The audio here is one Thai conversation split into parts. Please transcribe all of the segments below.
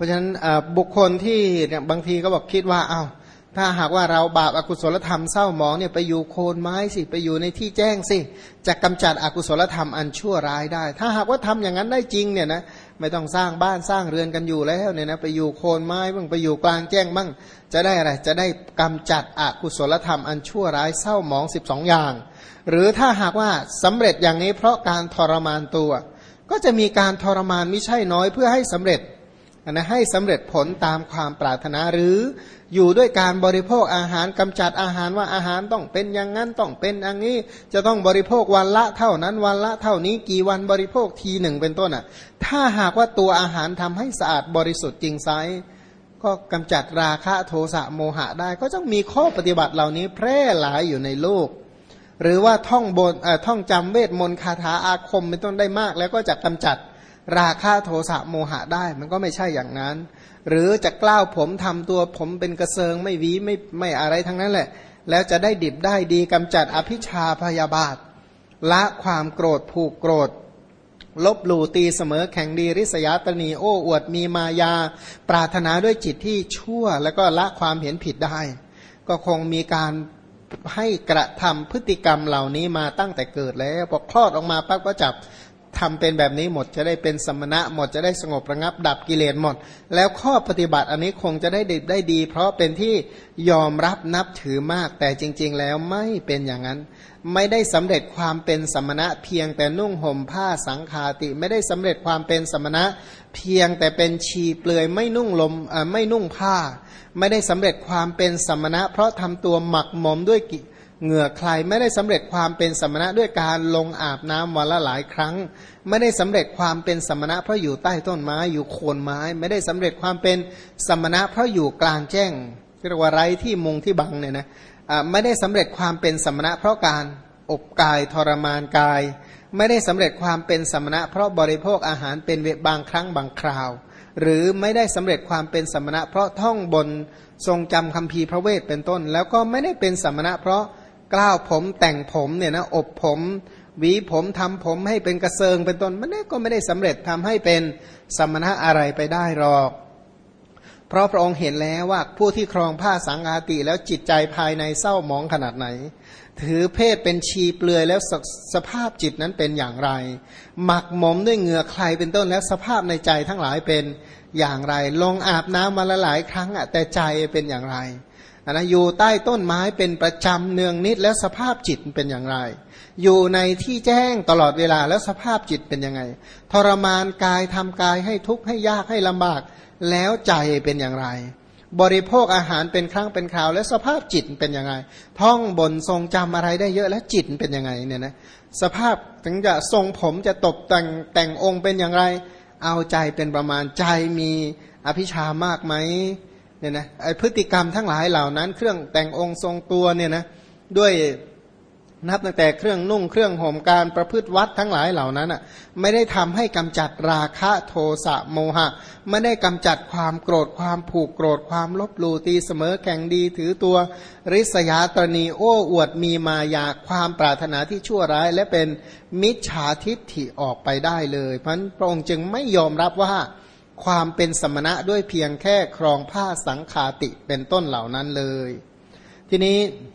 ราะฉะนั้นบุคคลที่เนี่ยบางทีก็บอกคิดว่าอ้าวถ้าหากว่าเราบาปอกุศลธรรมเศร้าหมองเนี่ยไปอยู่โคนไม้สิไปอยู่ในที่แจ้งสิจะกำจัดอกุศลธรรมอันชั่วร้ายได้ถ้าหากว่าทำอย่างนั้นได้จริงเนี่ยนะไม่ต้องสร้างบ้านสร้างเรือนกันอยู่แล้วเนี่ยนะไปอยู่โคนไม้บ้างไปอยู่กลางแจ้งบ้างจะได้อะไรจะได้กำจัดอกุศลธรรมอันชั่วร้ายเศร้าหมอง12อย่างหรือถ้าหากว่าสำเร็จอย่างนี้เพราะการทรมานตัวก็จะมีการทรมานไม่ใช่น้อยเพื่อให้สำเร็จนะให้สำเร็จผลตามความปรารถนาหรืออยู่ด้วยการบริโภคอาหารกำจัดอาหารว่าอาหารต้องเป็นอย่างนั้นต้องเป็นอย่างนี้จะต้องบริโภควันละเท่านั้นวันละเท่านี้กี่วันบริโภคทีหนึ่งเป็นต้นอ่ะถ้าหากว่าตัวอาหารทำให้สะอาดบริสุทธิ์จริงไซก็กำจัดราคะโทสะโมหะได้ก็ต้องมีข้อปฏิบัติเหล่านี้แพร่หลายอยู่ในโลกหรือว่าท่องจำเวทมนต์คาถาอาคมเป็นต้นได้มากแล้วก็จะกำจัดราคะโทสะโมหะได้มันก็ไม่ใช่อย่างนั้นหรือจะกล้าวผมทำตัวผมเป็นกระเซิงไม่หวีไม่อะไรทั้งนั้นแหละแล้วจะได้ดิบได้ดีกำจัดอภิชาพยาบาทละความโกรธผูกโกรธลบหลู่ตีเสมอแข่งดีริษยาตนีโอ้อวดมีมายาปรารถนาด้วยจิตที่ชั่วแล้วก็ละความเห็นผิดได้ก็คงมีการให้กระทำพฤติกรรมเหล่านี้มาตั้งแต่เกิดแล้วพอคลอดออกมาปั๊บก็จับทำเป็นแบบนี้หมดจะได้เป็นสมณะหมดจะได้สงบระงับดับกิเลสหมดแล้วข้อปฏิบัติอันนี้คงจะได้ดีเพราะเป็นที่ยอมรับนับถือมากแต่จริงๆแล้วไม่เป็นอย่างนั้นไม่ได้สำเร็จความเป็นสมณะเพียงแต่นุ่งห่มผ้าสังฆาติไม่ได้สำเร็จความเป็นสมณะเพียงแต่เป็นชีเปลือยไม่นุ่งผ้าไม่ได้สำเร็จความเป็นสมณะเพราะทำตัวหมักหมมด้วยเหงื่อใครไม่ได้สำเร็จความเป็นสมณะด้วยการลงอาบน้ำวันละหลายครั้งไม่ได้สำเร็จความเป็นสมณะเพราะอยู่ใต้ต้นไม้อยู่โคนไม้ไม่ได้สำเร็จความเป็นสมณะเพราะอยู่กลางแจ้งเรียกว่าไร้ที่มุงที่บังเนี่ยนะไม่ได้สำเร็จความเป็นสมณะเพราะการอบกายทรมานกายไม่ได้สำเร็จความเป็นสมณะเพราะบริโภคอาหารเป็นบางครั้งบางคราวหรือไม่ได้สำเร็จความเป็นสมณะเพราะท่องบนทรงจำคัมภีร์พระเวทเป็นต้นแล้วก็ไม่ได้เป็นสมณะเพราะกล้าวผมแต่งผมเนี่ยนะอบผมหวีผมทำผมให้เป็นกระเซิงเป็นต้นมันก็ไม่ได้สำเร็จทำให้เป็นสมณะอะไรไปได้หรอกเพราะพระองค์เห็นแล้วว่าผู้ที่ครองผ้าสังฆาติแล้วจิตใจภายในเศร้าหมองขนาดไหนถือเพศเป็นชีเปลือยแล้วสภาพจิตนั้นเป็นอย่างไรหมักหมมด้วยเหงื่อใครเป็นต้นแล้วสภาพในใจทั้งหลายเป็นอย่างไรลงอาบน้ำมาละหลายครั้งแต่ใจเป็นอย่างไรนะอยู่ใต้ต้นไม้เป็นประจำเนืองนิดแล้วสภาพจิตเป็นอย่างไรอยู่ในที่แจ้งตลอดเวลาแล้วสภาพจิตเป็นยังไงทรมานกายทำกายให้ทุกข์ให้ยากให้ลำบากแล้วใจเป็นอย่างไรบริโภคอาหารเป็นครั้งเป็นคราวแล้วสภาพจิตเป็นยังไงท่องบนทรงจำอะไรได้เยอะแล้วจิตเป็นยังไงเนี่ยนะสภาพถึงจะทรงผมจะตกแต่งองค์เป็นอย่างไรเอาใจเป็นประมาณใจมีอภิชามากไหมเนี่ยนะไอพฤติกรรมทั้งหลายเหล่านั้นเครื่องแต่งองค์ทรงตัวเนี่ยนะด้วยนับตั้งแต่เครื่องนุ่งเครื่องห่มการประพฤติวัดทั้งหลายเหล่านั้นอ่ะไม่ได้ทำให้กำจัดราคะโทสะโมหะไม่ได้กำจัดความโกรธความผูกโกรธความลบหลู่ตีเสมอแข่งดีถือตัวริษยาตรณีโอ้อวดมีมายาความปรารถนาที่ชั่วร้ายและเป็นมิจฉาทิฏฐิออกไปได้เลยเพราะฉะนั้นพระองค์จึงไม่ยอมรับว่าความเป็นสมณะด้วยเพียงแค่ครองผ้าสังฆาติเป็นต้นเหล่านั้นเลยทีนี้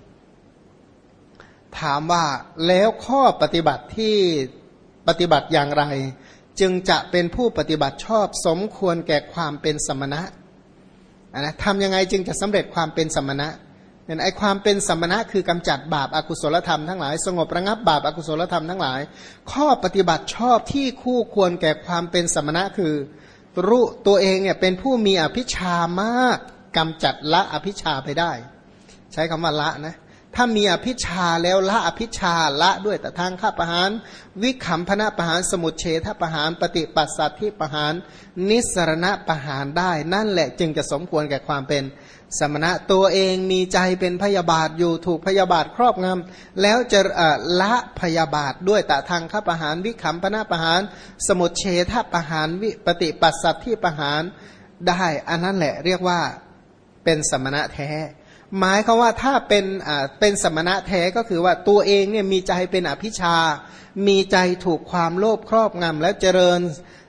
ถามว่าแล้วข้อปฏิบัติที่ปฏิบัติอย่างไรจึงจะเป็นผู้ปฏิบัติชอบสมควรแก่ความเป็นสมณะนะทำยังไงจึงจะสำเร็จความเป็นสมณะเนี่ยไอความเป็นสมณะคือกำจัดบาปอกุศลธรรมทั้งหลายสงบระงับบาปอกุศลธรรมทั้งหลายข้อปฏิบัติชอบที่คู่ควรแก่ความเป็นสมณะคือรู้ตัวเองเนี่ยเป็นผู้มีอภิชามากกำจัดละอภิชาไปได้ใช้คำว่าละนะถ้ามีอภิชาแล้วละอภิชาละด้วยแต่ทางฆ่าประหารวิคัมพนะประหารสมุทเฉทประหารปฏิปัสสัทธิประหารนิสรณะประหารได้นั่นแหละจึงจะสมควรแก่ความเป็นสมณะตัวเองมีใจเป็นพยาบาทอยู่ถูกพยาบาทครอบงำแล้วจะละพยาบาทด้วยแต่ทางฆ่าประหารวิคัมพนะประหารสมุทเฉทประหารปฏิปัสสัทธิประหารได้อันนั้นแหละเรียกว่าเป็นสมณะแท้หมายเขาว่าถ้าเป็นสมณะแท้ก็คือว่าตัวเองเนี่ยมีใจเป็นอภิชามีใจถูกความโลภครอบงำแล้วเจริญ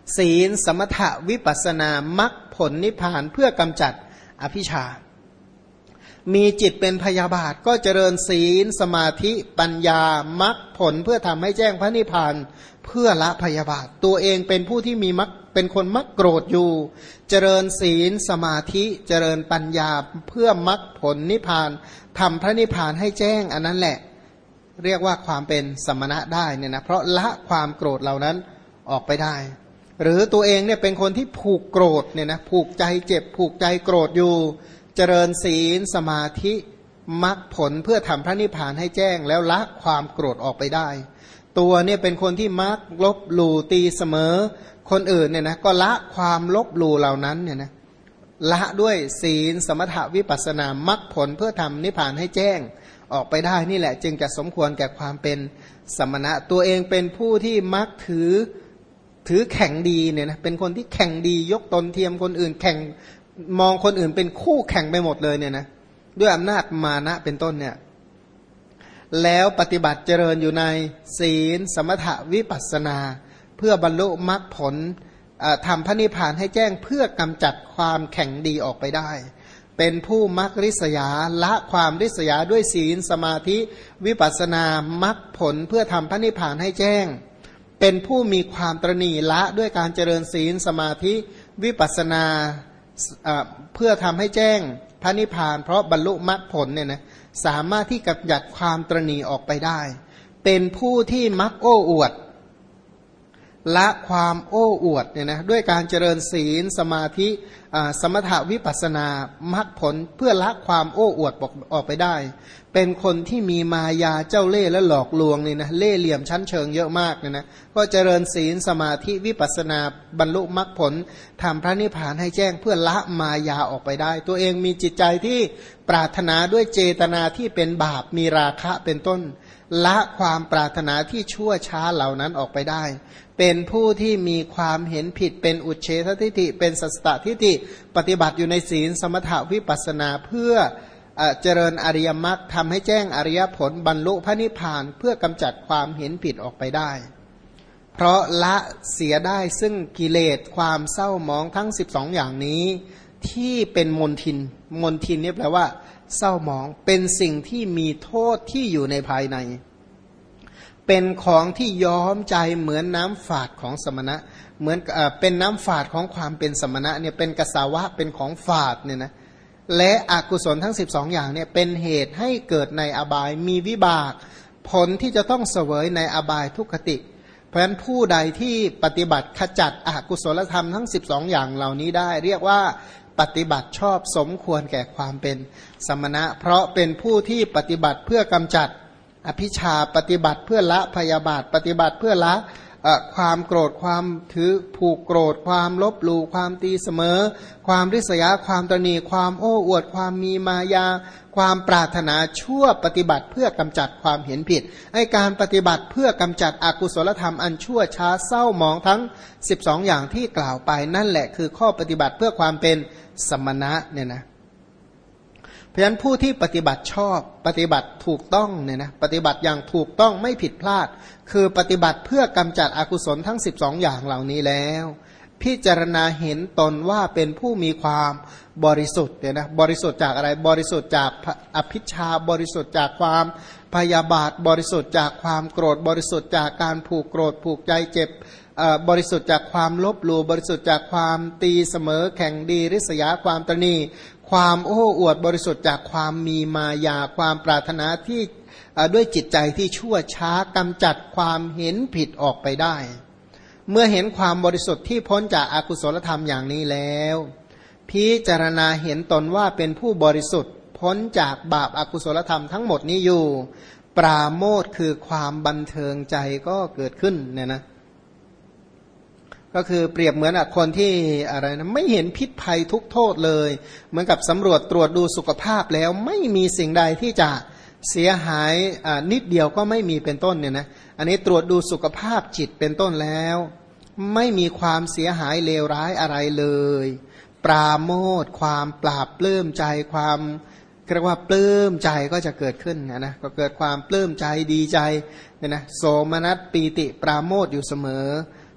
ศีลสมถะวิปัสสนามรรคผลนิพพานเพื่อกำจัดอภิชฌามีจิตเป็นพยาบาทก็เจริญศีลสมาธิปัญญามรรคผลเพื่อทำให้แจ้งพระนิพพานเพื่อละพยาบาทตัวเองเป็นผู้ที่มีมรรคเป็นคนมักโกรธอยู่เจริญศีลสมาธิเจริญปัญญาเพื่อมรรคผลนิพพานทำพระนิพพานให้แจ้งอันนั้นแหละเรียกว่าความเป็นสมณะได้เนี่ยนะเพราะละความโกรธเหล่านั้นออกไปได้หรือตัวเองเนี่ยเป็นคนที่ผูกโกรธเนี่ยนะผูกใจเจ็บผูกใจโกรธอยู่เจริญศีลสมาธิมรรคผลเพื่อทำพระนิพพานให้แจ้งแล้วละความโกรธออกไปได้ตัวเนี่ยเป็นคนที่มักลบหลู่ตีเสมอคนอื่นเนี่ยนะก็ละความลบหลู่เหล่านั้นเนี่ยนะละด้วยศีลสมถะวิปัสสนามรรคผลเพื่อทำนิพพานให้แจ้งออกไปได้นี่แหละจึงจะสมควรแก่ความเป็นสมณะตัวเองเป็นผู้ที่มักถือแข่งดีเนี่ยนะเป็นคนที่แข่งดียกตนเทียมคนอื่นแข่งมองคนอื่นเป็นคู่แข่งไปหมดเลยเนี่ยนะด้วยอำนาจมานะเป็นต้นเนี่ยแล้วปฏิบัติเจริญอยู่ในศีลสมถะวิปัสสนาเพื่อบรรลุมรรคผลทำพระนิพพานให้แจ้งเพื่อกำจัดความแข่งดีออกไปได้เป็นผู้มักริษยาละความริษยาด้วยศีลสมาธิวิปัสสนามรรคผลเพื่อทำพระนิพพานให้แจ้งเป็นผู้มีความตระหนี่ละด้วยการเจริญศีลสมาธิวิปัสสนาเพื่อทำให้แจ้งพระนิพพานเพราะบรรลุมรรคผลเนี่ยนะสามารถที่กำจัดความตระหนี่ออกไปได้เป็นผู้ที่มักโอ้อวดละความโอ้อวดเนี่ยนะด้วยการเจริญศีลสมาธิสมถะวิปัสสนามรรคผลเพื่อละความโอ้อวดออกไปได้เป็นคนที่มีมายาเจ้าเล่ห์และหลอกลวงนี่นะเล่ห์เหลี่ยมชั้นเชิงเยอะมากเนี่ยนะก็เจริญศีลสมาธิวิปัสสนาบรรลุมรรคผลทำพระนิพพานให้แจ้งเพื่อละมายาออกไปได้ตัวเองมีจิตใจที่ปรารถนาด้วยเจตนาที่เป็นบาปมีราคะเป็นต้นละความปรารถนาที่ชั่วช้าเหล่านั้นออกไปได้เป็นผู้ที่มีความเห็นผิดเป็นอุเฉททิฏฐิเป็นสัสตทิฏฐิปฏิบัติอยู่ในศีลสมถะวิปัสสนาเพื่อเจริญอริยมรรคทำให้แจ้งอริยผลบรรลุพระนิพพานเพื่อกำจัดความเห็นผิดออกไปได้เพราะละเสียได้ซึ่งกิเลสความเศร้าหมองทั้ง12อย่างนี้ที่เป็นมลทินนี่แปลว่าเศร้าหมองเป็นสิ่งที่มีโทษที่อยู่ในภายในเป็นของที่ย้อมใจเหมือนน้ำฝาดของสมณะเหมือนเป็นน้ำฝาดของความเป็นสมณะเนี่ยเป็นกสาวะเป็นของฝาดเนี่ยนะและอกุศลทั้ง12อย่างเนี่ยเป็นเหตุให้เกิดในอบายมีวิบากผลที่จะต้องเสวยในอบายทุกขติเพราะฉะนั้นผู้ใดที่ปฏิบัติขจัดอกุศลธรรมทั้ง12อย่างเหล่านี้ได้เรียกว่าปฏิบัติชอบสมควรแก่ความเป็นสมณะเพราะเป็นผู้ที่ปฏิบัติเพื่อกำจัดอภิชาปฏิบัติเพื่อละพยาบาทปฏิบัติเพื่อละความโกรธความถือผูกโกรธความลบหลู่ความตีเสมอความริษยาความตนีความโอ้อวดความมีมายาความปรารถนาชั่วปฏิบัติเพื่อกำจัดความเห็นผิดให้การปฏิบัติเพื่อกำจัดอกุศลธรรมอันชั่วช้าเศร้าหมองทั้ง12อย่างที่กล่าวไปนั่นแหละคือข้อปฏิบัติเพื่อความเป็นสมณะเนี่ยนะเพราะฉะนั้นผู้ที่ปฏิบัติชอบปฏิบัติถูกต้องเนี่ยนะปฏิบัติอย่างถูกต้องไม่ผิดพลาดคือปฏิบัติเพื่อกำจัดอกุศลทั้ง12อย่างเหล่านี้แล้วพิจารณาเห็นตนว่าเป็นผู้มีความบริสุทธิ์เนี่ยนะบริสุทธิ์จากอะไรบริสุทธิ์จากอภิชาบริสุทธิ์จากความพยาบาทบริสุทธิ์จากความโกรธบริสุทธิ์จากการผูกโกรธผูกใจเจ็บบริสุทธิ์จากความลบหลู่บริสุทธิ์จากความตีเสมอแข่งดีริษยาความตนีความโอ้อวดบริสุทธิ์จากความมีมายาความปรารถนาที่ด้วยจิตใจที่ชั่วช้ากำจัดความเห็นผิดออกไปได้เมื่อเห็นความบริสุทธิ์ที่พ้นจากอากุศลธรรมอย่างนี้แล้วพิจารณาเห็นตนว่าเป็นผู้บริสุทธิ์พ้นจากบาปอกุศลธรรมทั้งหมดนี้อยู่ปราโมทย์คือความบันเทิงใจก็เกิดขึ้นเนี่ยนะก็คือเปรียบเหมือนคนที่อะไรนะไม่เห็นพิษภัยทุกโทษเลยเหมือนกับสำรวจตรวจดูสุขภาพแล้วไม่มีสิ่งใดที่จะเสียหายนิดเดียวก็ไม่มีเป็นต้นเนี่ยนะอันนี้ตรวจดูสุขภาพจิตเป็นต้นแล้วไม่มีความเสียหายเลวร้ายอะไรเลยปราโมทย์ความปราบปลื้มใจความเรียกว่าปลื้มใจก็จะเกิดขึ้นนะก็เกิดความปลื้มใจดีใจเนี่ยนะโสมนัสปีติปราโมทย์อยู่เสมอ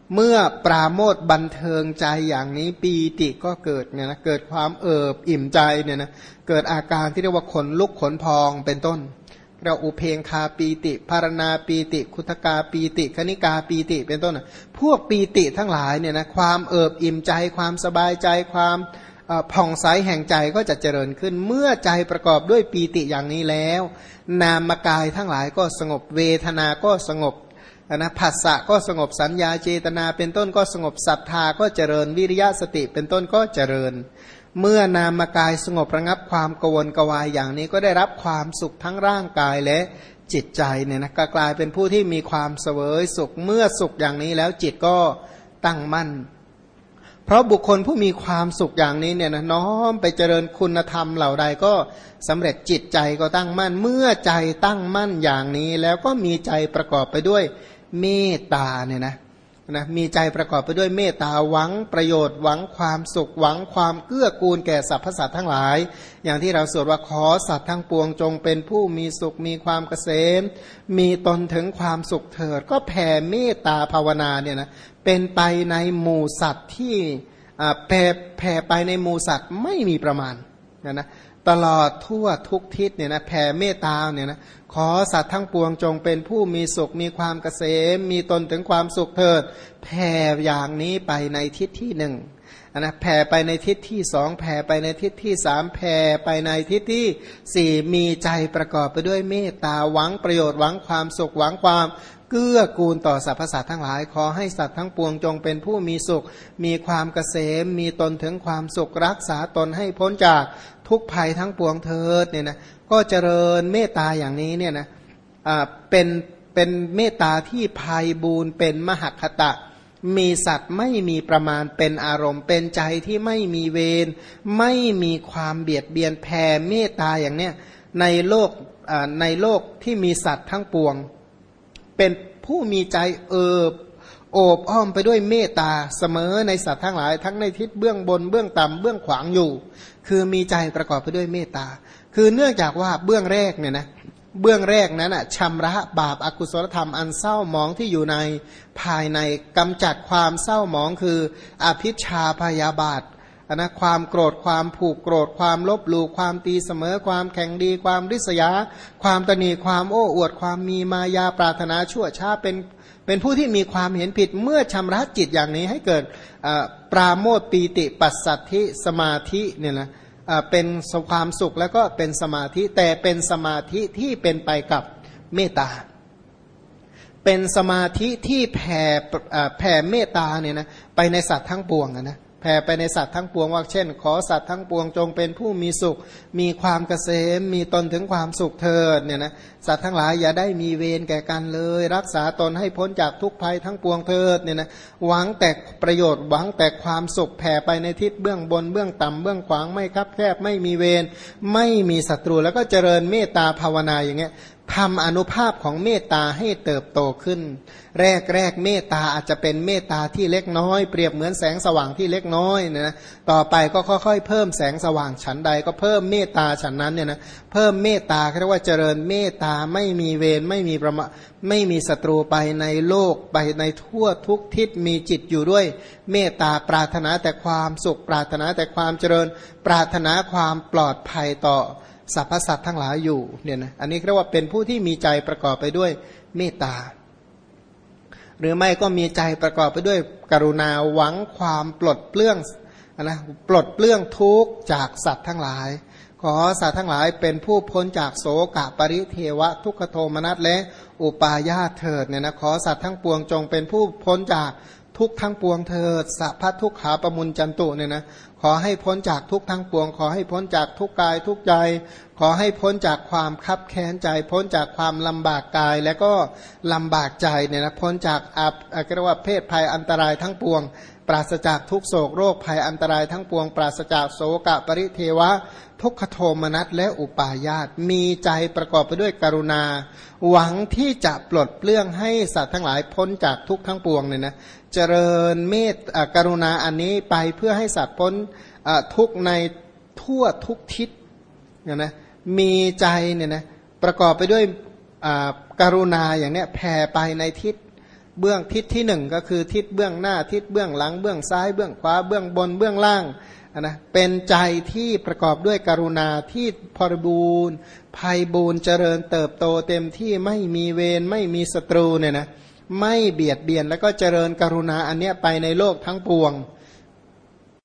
เมื่อปราโมทย์บันเทิงใจอย่างนี้ปีติก็เกิดเนี่ยนะเกิดความเอิบอิ่มใจเนี่ยนะเกิดอาการที่เรียกว่าขนลุกขนพองเป็นต้นเราอุเพงคาปีติภารณาปีติคุถกาปีติคณิกาปีติเป็นต้นพวกปีติทั้งหลายเนี่ยนะความเอิบอิ่มใจความสบายใจความผ่องใสแห่งใจก็จะเจริญขึ้นเมื่อใจประกอบด้วยปีติอย่างนี้แล้วนามกายทั้งหลายก็สงบเวทนาก็สงบนะผัสสะก็สงบสัญญาเจตนาเป็นต้นก็สงบศรัทธาก็เจริญวิริยะสติเป็นต้นก็เจริญเมื่อนามกายสงบระงับความกวนกวายอย่างนี้ก็ได้รับความสุขทั้งร่างกายและจิตใจเนี่ยนะก็กลายเป็นผู้ที่มีความเสวยสุขเมื่อสุขอย่างนี้แล้วจิตก็ตั้งมั่นเพราะบุคคลผู้มีความสุขอย่างนี้เนี่ยนะน้อมไปเจริญคุณธรรมเหล่าใดก็สำเร็จจิตใจก็ตั้งมั่นเมื่อใจตั้งมั่นอย่างนี้แล้วก็มีใจประกอบไปด้วยเมตตาเนี่ยนะมีใจประกอบไปด้วยเมตตาหวังประโยชน์หวังความสุขหวังความเกื้อกูลแก่สรรพสัตว์ทั้งหลายอย่างที่เราสวดว่าขอสัตว์ทั้งปวงจงเป็นผู้มีสุขมีความเกษมมีตนถึงความสุขเถิดก็แผ่เมตตาภาวนาเนี่ยนะเป็นไปในหมู่สัตว์ที่แผ่ไปในหมู่สัตว์ไม่มีประมาณนะตลอดทั่วทุกทิศเนี่ยนะแผ่เมตตาเนี่ยนะขอสัตว์ทั้งปวงจงเป็นผู้มีสุขมีความเกษมมีตนถึงความสุขเถิดแผ่อย่างนี้ไปในทิศที่หนึ่งนะแผ่ไปในทิศที่สองแผ่ไปในทิศที่สามแผ่ไปในทิศที่สี่มีใจประกอบไปด้วยเมตตาหวังประโยชน์หวังความสุขหวังความเกื้อกูลต่อสรรพสัตว์ทั้งหลายขอให้สัตว์ทั้งปวงจงเป็นผู้มีสุขมีความเกษมมีตนถึงความสุขรักษาตนให้พ้นจากทุกภัยทั้งปวงเถิดเนี่ยนะก็เจริญเมตตาอย่างนี้เนี่ยนะเป็นเมตตาที่ไพบูรย์เป็นมหคตะมีสัตว์ไม่มีประมาณเป็นอารมณ์เป็นใจที่ไม่มีเวรไม่มีความเบียดเบียนแผ่เมตตาอย่างเนี้ยในโลกที่มีสัตว์ทั้งปวงเป็นผู้มีใจโอบอ้อมไปด้วยเมตตาเสมอในสัตว์ทั้งหลายทั้งในทิศเบื้องบนเบื้องต่ำเบื้องขวางอยู่คือมีใจประกอบไปด้วยเมตตาคือเนื่องจากว่าเบื้องแรกเนี่ยนะเบื้องแรกนั้นชำระบาปอกุศลธรรมอันเศร้าหมองที่อยู่ในภายในกำจัดความเศร้าหมองคืออภิชาพยาบาทนะความโกรธความผูกโกรธความลบหลู่ความตีเสมอความแข่งดีความริษยาความตนีความโอ้อวดความมีมายาปรารถนาชั่วช้าเป็นผู้ที่มีความเห็นผิดเมื่อชำระจิตอย่างนี้ให้เกิดปราโมทย์ปีติปัสสัทธิสมาธิเนี่ยนะเป็นความสุขแล้วก็เป็นสมาธิแต่เป็นสมาธิที่เป็นไปกับเมตตาเป็นสมาธิที่แผ่เมตตาเนี่ยนะไปในสัตว์ทั้งปวงนะแผ่ไปในสัตว์ทั้งปวงว่าเช่นขอสัตว์ทั้งปวงจงเป็นผู้มีสุขมีความเกษมมีตนถึงความสุขเถิดเนี่ยนะสัตว์ทั้งหลายอย่าได้มีเวรแก่กันเลยรักษาตนให้พ้นจากทุกภัยทั้งปวงเถิดเนี่ยนะหวังแต่ประโยชน์หวังแต่ความสุขแผ่ไปในทิศเบื้องบนเบื้องต่ำเบื้องขวางไม่คับแคบไม่มีเวรไม่มีศัตรูแล้วก็เจริญเมตตาภาวนาอย่างเงี้ยทำอนุภาพของเมตตาให้เติบโตขึ้นแรกเมตตาอาจจะเป็นเมตตาที่เล็กน้อยเปรียบเหมือนแสงสว่างที่เล็กน้อยนะต่อไปก็ค่อยๆเพิ่มแสงสว่างฉันใดก็เพิ่มเมตตาฉันนั้นเนี่ยนะเพิ่มเมตตาเรียกว่าเจริญเมตตาไม่มีเวรไม่มีประมาไม่มีศัตรูไปในโลกไปในทั่วทุกทิศมีจิตอยู่ด้วยเมตตาปรารถนาแต่ความสุขปรารถนาแต่ความเจริญปรารถนาความปลอดภัยต่อสรรพสัตว์ทั้งหลายอยู่เนี่ยนะอันนี้เรียกว่าเป็นผู้ที่มีใจประกอบไปด้วยเมตตาหรือไม่ก็มีใจประกอบไปด้วยกรุณาหวังความปลดเปลื้องนะปลดเปลื้องทุกข์จากสัตว์ทั้งหลายขอสัตว์ทั้งหลายเป็นผู้พ้นจากโศกะปริเทวะทุกขโทมนัสและอุปาญาตเถิดเนี่ยนะขอสัตว์ทั้งปวงจงเป็นผู้พ้นจากทุกทั้งปวงเถิดสัพพทุกขาปมุญจันตุเนี่ยนะขอให้พ้นจากทุกทั้งปวงขอให้พ้นจากทุกกายทุกใจขอให้พ้นจากความคับแค้นใจพ้นจากความลำบากกายและก็ลำบากใจเนี่ยนะพ้นจากเรียกว่าเพศภัยอันตรายทั้งปวงปราศจากทุกโศกโรคภัยอันตรายทั้งปวงปราศจากโศกะปริเทวะทุกขโทมนัสและอุปาญาตมีใจประกอบไปด้วยกรุณาหวังที่จะปลดเปลื้องให้สัตว์ทั้งหลายพ้นจากทุกทั้งปวงเนี่ยนะเจริญเมตกรุณาอันนี้ไปเพื่อให้สัตว์พ้นทุกในทั่วทุกทิศเนี่ยนะมีใจเนี่ยนะประกอบไปด้วยกรุณาอย่างเนี้ยแผ่ไปในทิศเบื้องทิศที่หนึ่งก็คือทิศเบื้องหน้าทิศเบื้องหลังเบื้องซ้ายเบื้องขวาเบื้องบนเบื้องล่างนะเป็นใจที่ประกอบด้วยกรุณาที่พริบูรณ์ไพบูรณ์เจริญเติบโตเต็มที่ไม่มีเวรไม่มีศัตรูเนี่ยนะไม่เบียดเบียนแล้วก็เจริญกรุณาอันเนี้ยไปในโลกทั้งปวง